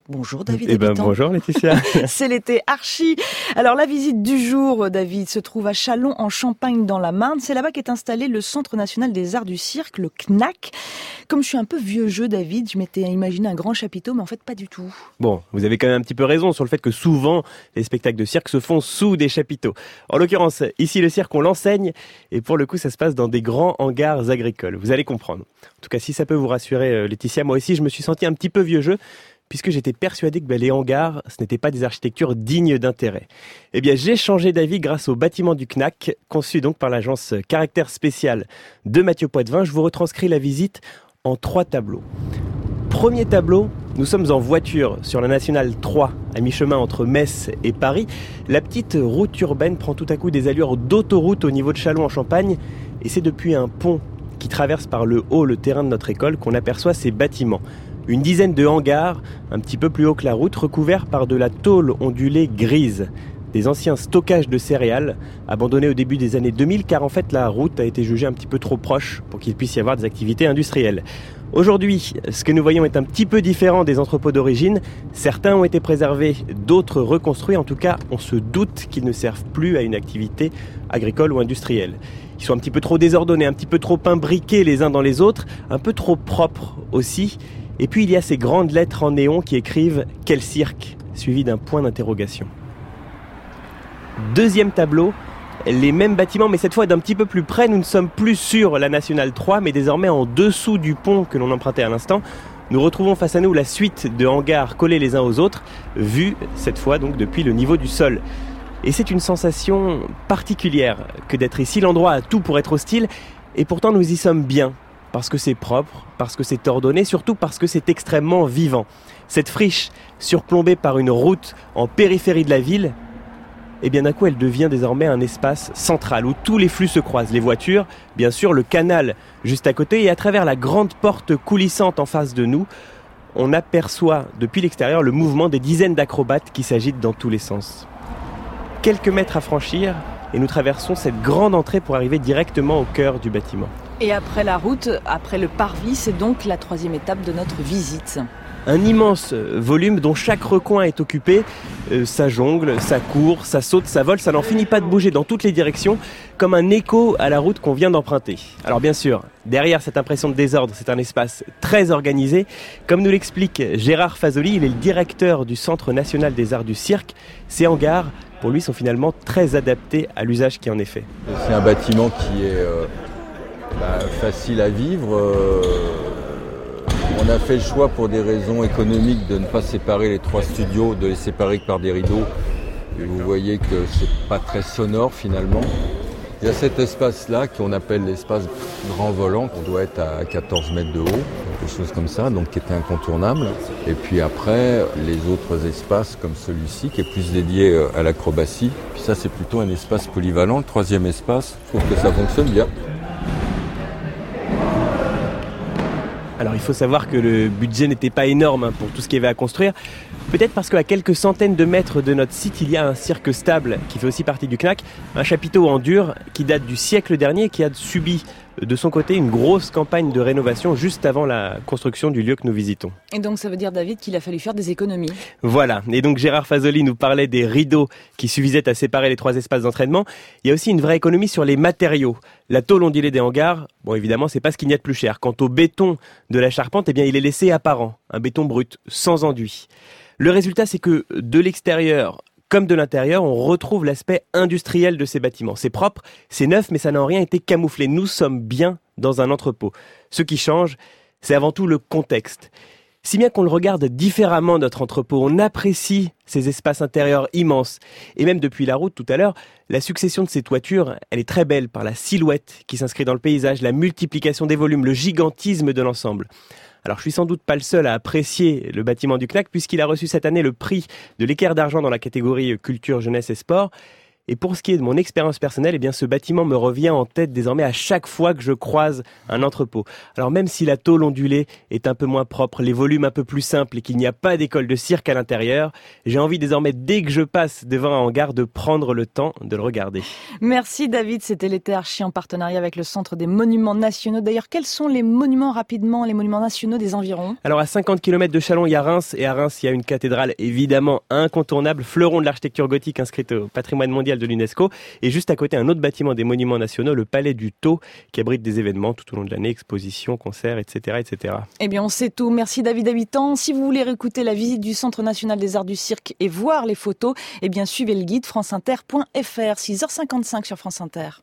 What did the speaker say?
Bonjour David Habitant. Bonjour Laetitia. C'est l'été archi. Alors la visite du jour, David, se trouve à Châlons en Champagne dans la Marne. C'est là-bas qu'est installé le Centre National des Arts du Cirque, le CNAC. Comme je suis un peu vieux jeu, David, je m'étais imaginé un grand chapiteau, mais en fait pas du tout. Bon, vous avez quand même un petit peu raison sur le fait que souvent les spectacles de cirque se font sous des chapiteaux. En l'occurrence, ici le cirque on l'enseigne et pour le coup ça se passe dans des grands hangars agricoles. Vous allez comprendre. En tout cas, si ça peut vous rassurer Laetitia, moi aussi je me suis senti un petit peu vieux jeu, puisque j'étais persuadé que les hangars, ce n'étaient pas des architectures dignes d'intérêt. Eh bien, j'ai changé d'avis grâce au bâtiment du CNAC, conçu donc par l'agence Caractère Spécial de Mathieu Poitvin. Je vous retranscris la visite en 3 tableaux. Premier tableau, nous sommes en voiture sur la Nationale 3, à mi-chemin entre Metz et Paris. La petite route urbaine prend tout à coup des allures d'autoroute au niveau de Châlons en Champagne, et c'est depuis un pont qui traverse par le haut le terrain de notre école qu'on aperçoit ces bâtiments. Une dizaine de hangars, un petit peu plus haut que la route, recouverts par de la tôle ondulée grise. Des anciens stockages de céréales, abandonnés au début des années 2000, car en fait la route a été jugée un petit peu trop proche pour qu'il puisse y avoir des activités industrielles. Aujourd'hui, ce que nous voyons est un petit peu différent des entrepôts d'origine. Certains ont été préservés, d'autres reconstruits. En tout cas, on se doute qu'ils ne servent plus à une activité agricole ou industrielle. Ils sont un petit peu trop désordonnés, un petit peu trop imbriqués les uns dans les autres, un peu trop propres aussi. Et puis il y a ces grandes lettres en néon qui écrivent « Quel cirque ?» suivi d'un point d'interrogation. Deuxième tableau, les mêmes bâtiments mais cette fois d'un petit peu plus près. Nous ne sommes plus sur la Nationale 3 mais désormais en dessous du pont que l'on empruntait à l'instant. Nous retrouvons face à nous la suite de hangars collés les uns aux autres, vus cette fois donc depuis le niveau du sol. Et c'est une sensation particulière que d'être ici. L'endroit a tout pour être hostile et pourtant nous y sommes bien. Parce que c'est propre, parce que c'est ordonné, surtout parce que c'est extrêmement vivant. Cette friche, surplombée par une route en périphérie de la ville, et bien d'un coup elle devient désormais un espace central où tous les flux se croisent. Les voitures, bien sûr, le canal juste à côté, et à travers la grande porte coulissante en face de nous, on aperçoit depuis l'extérieur le mouvement des dizaines d'acrobates qui s'agitent dans tous les sens. Quelques mètres à franchir, et nous traversons cette grande entrée pour arriver directement au cœur du bâtiment. Et après la route, après le parvis, c'est donc la 3e étape de notre visite. Un immense volume dont chaque recoin est occupé. Ça jongle, ça court, ça saute, ça vole, ça n'en finit pas de bouger dans toutes les directions, comme un écho à la route qu'on vient d'emprunter. Alors bien sûr, derrière cette impression de désordre, c'est un espace très organisé. Comme nous l'explique Gérard Fazoli, il est le directeur du Centre National des Arts du Cirque. Ces hangars, pour lui, sont finalement très adaptés à l'usage qui en est fait. C'est un bâtiment qui est facile à vivre. On a fait le choix pour des raisons économiques de ne pas séparer les 3 studios, de les séparer que par des rideaux. Et vous voyez que c'est pas très sonore finalement. Il y a cet espace-là qu'on appelle l'espace grand volant, qu'on doit être à 14 mètres de haut, quelque chose comme ça, donc qui était incontournable. Et puis après, les autres espaces comme celui-ci, qui est plus dédié à l'acrobatie. Puis ça, c'est plutôt un espace polyvalent. Le 3e espace, je trouve que ça fonctionne bien. Alors il faut savoir que le budget n'était pas énorme pour tout ce qu'il y avait à construire. Peut-être parce qu'à quelques centaines de mètres de notre site, il y a un cirque stable qui fait aussi partie du CNAC, un chapiteau en dur qui date du siècle dernier et qui a subi de son côté une grosse campagne de rénovation juste avant la construction du lieu que nous visitons. Et donc ça veut dire, David, qu'il a fallu faire des économies. Voilà, et donc Gérard Fazoli nous parlait des rideaux qui suffisaient à séparer les 3 espaces d'entraînement. Il y a aussi une vraie économie sur les matériaux. La tôle ondulée des hangars, bon évidemment c'est pas ce qu'il y a de plus cher. Quant au béton de la charpente, eh bien il est laissé apparent, un béton brut, sans enduit. Le résultat c'est que de l'extérieur comme de l'intérieur, on retrouve l'aspect industriel de ces bâtiments. C'est propre, c'est neuf, mais ça n'a en rien été camouflé. Nous sommes bien dans un entrepôt. Ce qui change, c'est avant tout le contexte. Si bien qu'on le regarde différemment, notre entrepôt, on apprécie ces espaces intérieurs immenses. Et même depuis la route tout à l'heure, la succession de ces toitures, elle est très belle par la silhouette qui s'inscrit dans le paysage, la multiplication des volumes, le gigantisme de l'ensemble. Alors je suis sans doute pas le seul à apprécier le bâtiment du CNAC puisqu'il a reçu cette année le prix de l'Équerre d'argent dans la catégorie culture, jeunesse et sport. Et pour ce qui est de mon expérience personnelle, eh bien ce bâtiment me revient en tête désormais à chaque fois que je croise un entrepôt. Alors même si la tôle ondulée est un peu moins propre, les volumes un peu plus simples et qu'il n'y a pas d'école de cirque à l'intérieur, j'ai envie désormais dès que je passe devant un hangar de prendre le temps de le regarder. Merci David, c'était l'été Archi en partenariat avec le Centre des Monuments Nationaux. D'ailleurs, quels sont les monuments nationaux des environs ? Alors à 50 km de Châlons, il y a Reims, et à Reims, il y a une cathédrale évidemment incontournable, fleuron de l'architecture gothique inscrite au patrimoine mondial de l'UNESCO, et juste à côté un autre bâtiment des Monuments Nationaux, le Palais du Thau, qui abrite des événements tout au long de l'année, expositions, concerts, etc., etc. Eh bien, on sait tout. Merci David Habitant. Si vous voulez réécouter la visite du Centre national des arts du cirque et voir les photos, eh bien, suivez le guide franceinter.fr, 6h55 sur France Inter.